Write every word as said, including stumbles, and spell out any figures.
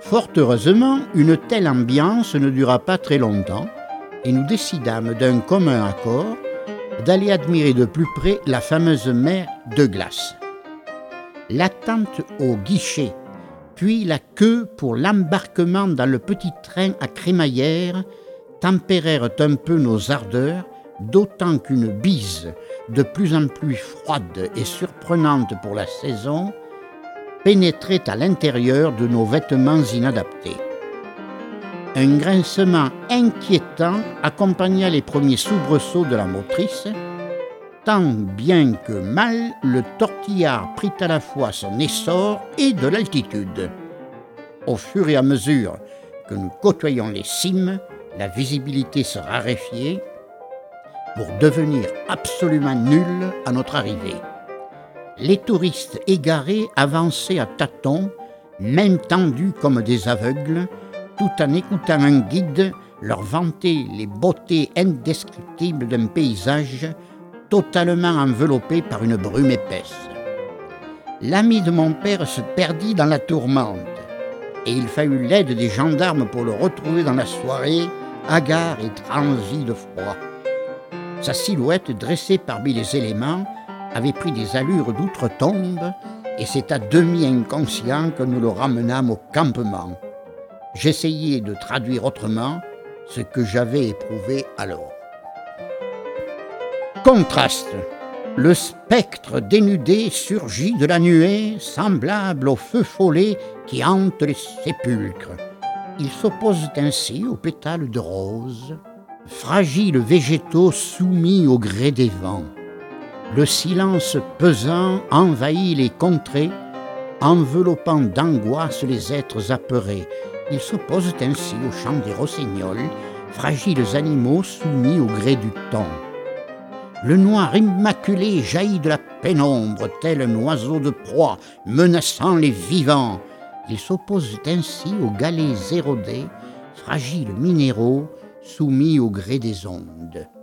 Fort heureusement, une telle ambiance ne dura pas très longtemps et nous décidâmes d'un commun accord d'aller admirer de plus près la fameuse mer de glace. L'attente au guichet, puis la queue pour l'embarquement dans le petit train à crémaillère tempérèrent un peu nos ardeurs, d'autant qu'une bise de plus en plus froide et surprenante pour la saison pénétrait à l'intérieur de nos vêtements inadaptés. Un grincement inquiétant accompagna les premiers soubresauts de la motrice, tant bien que mal le tortillard prit à la fois son essor et de l'altitude. Au fur et à mesure que nous côtoyions les cimes, la visibilité se raréfiait pour devenir absolument nulle à notre arrivée. Les touristes égarés avançaient à tâtons, même tendus comme des aveugles, tout en écoutant un guide leur vanter les beautés indescriptibles d'un paysage totalement enveloppé par une brume épaisse. L'ami de mon père se perdit dans la tourmente, et il fallut l'aide des gendarmes pour le retrouver dans la soirée, hagard et transi de froid. Sa silhouette, dressée parmi les éléments, avait pris des allures d'outre-tombe, et c'est à demi inconscient que nous le ramenâmes au campement. J'essayai de traduire autrement ce que j'avais éprouvé alors. Contraste. Le spectre dénudé surgit de la nuée, semblable au feu follet qui hante les sépulcres. Ils s'opposent ainsi aux pétales de rose, fragiles végétaux soumis au gré des vents. Le silence pesant envahit les contrées, enveloppant d'angoisse les êtres apeurés. Ils s'opposent ainsi au chant des rossignols, fragiles animaux soumis au gré du temps. Le noir immaculé jaillit de la pénombre, tel un oiseau de proie, menaçant les vivants. Ils s'opposent ainsi aux galets érodés, fragiles minéraux, soumis au gré des ondes.